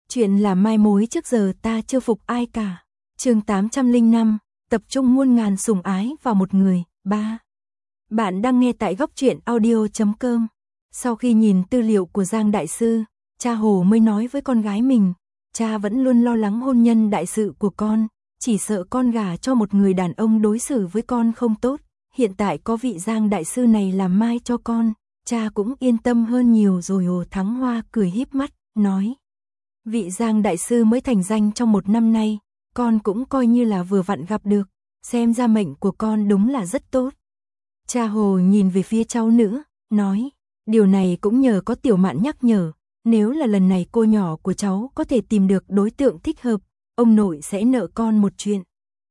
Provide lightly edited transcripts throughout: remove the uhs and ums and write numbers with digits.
Chuyện là mai mối trước giờ ta chưa phục ai cả. Chương 805, tập trung muôn ngàn sủng ái vào một người. 3. Bạn đang nghe tại góc truyện audio.com. Sau khi nhìn tư liệu của Giang đại sư, cha Hồ mới nói với con gái mình, cha vẫn luôn lo lắng hôn nhân đại sự của con, chỉ sợ con gả cho một người đàn ông đối xử với con không tốt. Hiện tại có vị Giang đại sư này làm mai cho con, cha cũng yên tâm hơn nhiều rồi. Hồ Thắng Hoa cười híp mắt, nói. Vị Giang đại sư mới thành danh trong 1 năm nay, con cũng coi như là vừa vặn gặp được, xem ra mệnh của con đúng là rất tốt. Cha Hồ nhìn về phía cháu nữ, nói, điều này cũng nhờ có Tiểu Mạn nhắc nhở, nếu là lần này cô nhỏ của cháu có thể tìm được đối tượng thích hợp, ông nội sẽ nợ con một chuyện.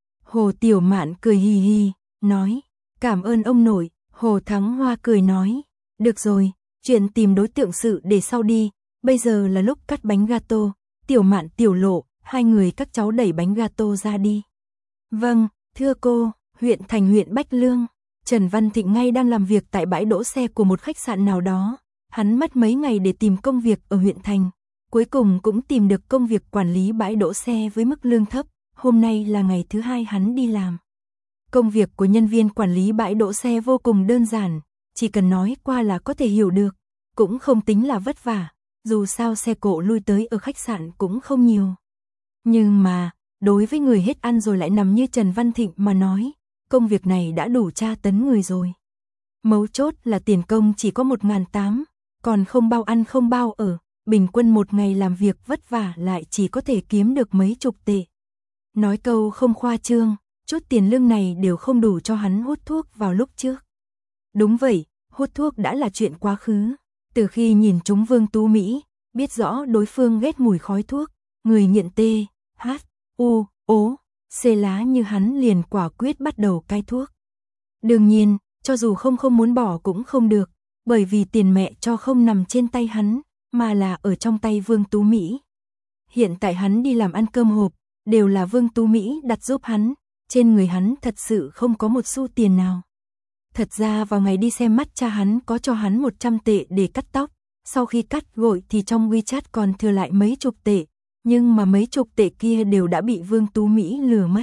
Hồ Tiểu Mạn cười hì hì, nói, cảm ơn ông nội. Hồ Thắng Hoa cười nói, được rồi, chuyện tìm đối tượng sự để sau đi, bây giờ là lúc cắt bánh gato. Tiểu Mạn, Tiểu Lộ, hai người các cháu đẩy bánh gato ra đi. Vâng, thưa cô. Huyện thành huyện Bách Lương, Trần Văn Thịnh ngay đang làm việc tại bãi đỗ xe của một khách sạn nào đó. Hắn mất mấy ngày để tìm công việc ở huyện thành, cuối cùng cũng tìm được công việc quản lý bãi đỗ xe với mức lương thấp. Hôm nay là ngày thứ 2 hắn đi làm. Công việc của nhân viên quản lý bãi đỗ xe vô cùng đơn giản, chỉ cần nói qua là có thể hiểu được, cũng không tính là vất vả, dù sao xe cộ lui tới ở khách sạn cũng không nhiều. Nhưng mà, đối với người hết ăn rồi lại nằm như Trần Văn Thịnh mà nói, công việc này đã đủ tra tấn người rồi. Mấu chốt là tiền công chỉ có 1.800, còn không bao ăn không bao ở, bình quân một ngày làm việc vất vả lại chỉ có thể kiếm được mấy chục tệ. Nói câu không khoa trương, chút tiền lương này đều không đủ cho hắn hút thuốc vào lúc trước. Đúng vậy, hút thuốc đã là chuyện quá khứ. Từ khi nhìn trúng Vương Tú Mỹ, biết rõ đối phương ghét mùi khói thuốc, người nghiện T, H, U, O, C lá như hắn liền quả quyết bắt đầu cai thuốc. Đương nhiên, cho dù không muốn bỏ cũng không được, bởi vì tiền mẹ cho không nằm trên tay hắn, mà là ở trong tay Vương Tú Mỹ. Hiện tại hắn đi làm ăn cơm hộp, đều là Vương Tú Mỹ đặt giúp hắn, trên người hắn thật sự không có một xu tiền nào. Thật ra vào ngày đi xem mắt cha hắn có cho hắn 100 tệ để cắt tóc, sau khi cắt gội thì trong WeChat còn thừa lại mấy chục tệ, nhưng mà mấy chục tệ kia đều đã bị Vương Tú Mỹ lừa mất.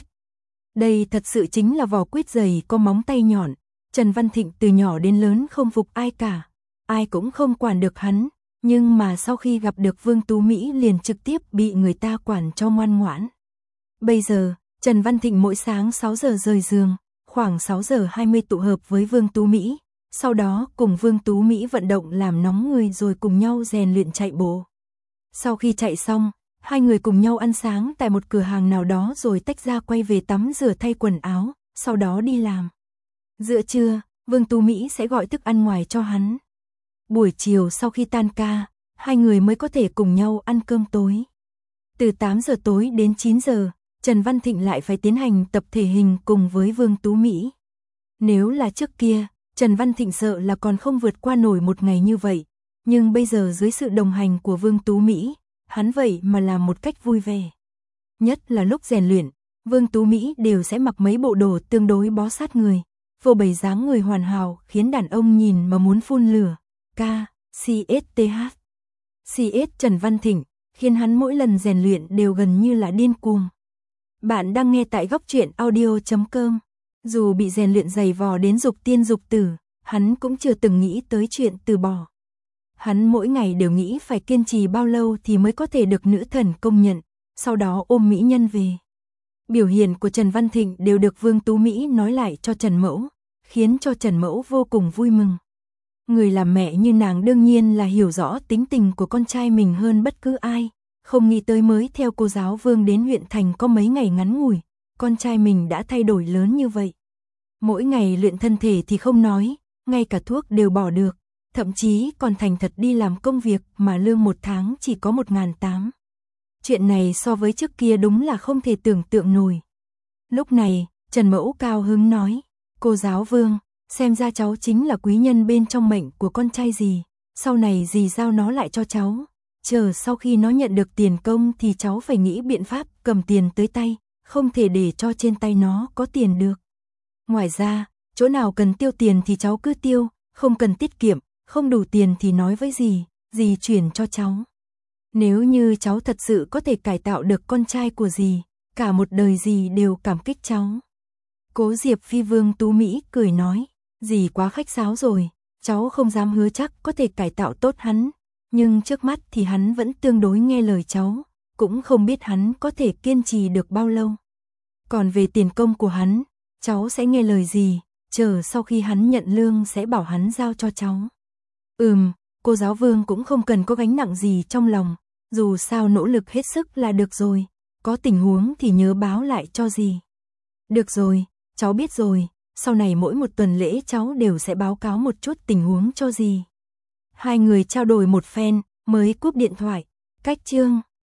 Đây thật sự chính là vỏ quýt dày có móng tay nhọn. Trần Văn Thịnh từ nhỏ đến lớn không phục ai cả, ai cũng không quản được hắn, nhưng mà sau khi gặp được Vương Tú Mỹ liền trực tiếp bị người ta quản cho ngoan ngoãn. Bây giờ, Trần Văn Thịnh mỗi sáng 6 giờ rời giường, khoảng 6 giờ 20 tụ hợp với Vương Tú Mỹ, sau đó cùng Vương Tú Mỹ vận động làm nóng người rồi cùng nhau rèn luyện chạy bộ. Sau khi chạy xong, hai người cùng nhau ăn sáng tại một cửa hàng nào đó rồi tách ra quay về tắm rửa thay quần áo, sau đó đi làm. Giữa trưa, Vương Tú Mỹ sẽ gọi thức ăn ngoài cho hắn. Buổi chiều sau khi tan ca, hai người mới có thể cùng nhau ăn cơm tối. Từ 8 giờ tối đến 9 giờ, Trần Văn Thịnh lại phải tiến hành tập thể hình cùng với Vương Tú Mỹ. Nếu là trước kia, Trần Văn Thịnh sợ là còn không vượt qua nổi một ngày như vậy, nhưng bây giờ dưới sự đồng hành của Vương Tú Mỹ, hắn vậy mà làm một cách vui vẻ. Nhất là lúc rèn luyện, Vương Tú Mỹ đều sẽ mặc mấy bộ đồ tương đối bó sát người, vô bày dáng người hoàn hảo khiến đàn ông nhìn mà muốn phun lửa. CS Trần Văn Thịnh, khiến hắn mỗi lần rèn luyện đều gần như là điên cuồng. Bạn đang nghe tại góc truyện audio.com. Dù bị rèn luyện dày vò đến dục tiên dục tử, hắn cũng chưa từng nghĩ tới chuyện từ bỏ. Hắn mỗi ngày đều nghĩ phải kiên trì bao lâu thì mới có thể được nữ thần công nhận, sau đó ôm mỹ nhân về. Biểu hiện của Trần Văn Thịnh đều được Vương Tú Mỹ nói lại cho Trần Mẫu, khiến cho Trần Mẫu vô cùng vui mừng. Người làm mẹ như nàng đương nhiên là hiểu rõ tính tình của con trai mình hơn bất cứ ai, không nghĩ tới mới theo cô giáo Vương đến huyện thành có mấy ngày ngắn ngủi, con trai mình đã thay đổi lớn như vậy. Mỗi ngày luyện thân thể thì không nói, ngay cả thuốc đều bỏ được, thậm chí còn thành thật đi làm công việc mà lương 1 tháng chỉ có 1.800. Chuyện này so với trước kia đúng là không thể tưởng tượng nổi. Lúc này, Trần Mẫu cao hứng nói, cô giáo Vương, xem ra cháu chính là quý nhân bên trong mệnh của con trai dì, sau này dì giao nó lại cho cháu, chờ sau khi nó nhận được tiền công thì cháu phải nghĩ biện pháp cầm tiền tới tay, không thể để cho trên tay nó có tiền được. Ngoài ra, chỗ nào cần tiêu tiền thì cháu cứ tiêu, không cần tiết kiệm, không đủ tiền thì nói với dì, dì chuyển cho cháu. Nếu như cháu thật sự có thể cải tạo được con trai của dì, cả một đời dì đều cảm kích cháu. Cố Diệp Phi Vương Tú Mỹ cười nói, dì quá khách sáo rồi, cháu không dám hứa chắc có thể cải tạo tốt hắn, nhưng trước mắt thì hắn vẫn tương đối nghe lời cháu, cũng không biết hắn có thể kiên trì được bao lâu. Còn về tiền công của hắn, cháu sẽ nghe lời dì, chờ sau khi hắn nhận lương sẽ bảo hắn giao cho cháu. Cô giáo Vương cũng không cần có gánh nặng gì trong lòng, dù sao nỗ lực hết sức là được rồi, có tình huống thì nhớ báo lại cho dì. Được rồi, cháu biết rồi, sau này mỗi một tuần lễ cháu đều sẽ báo cáo một chút tình huống cho dì. Hai người trao đổi một phen, mới cúp điện thoại, cách chương.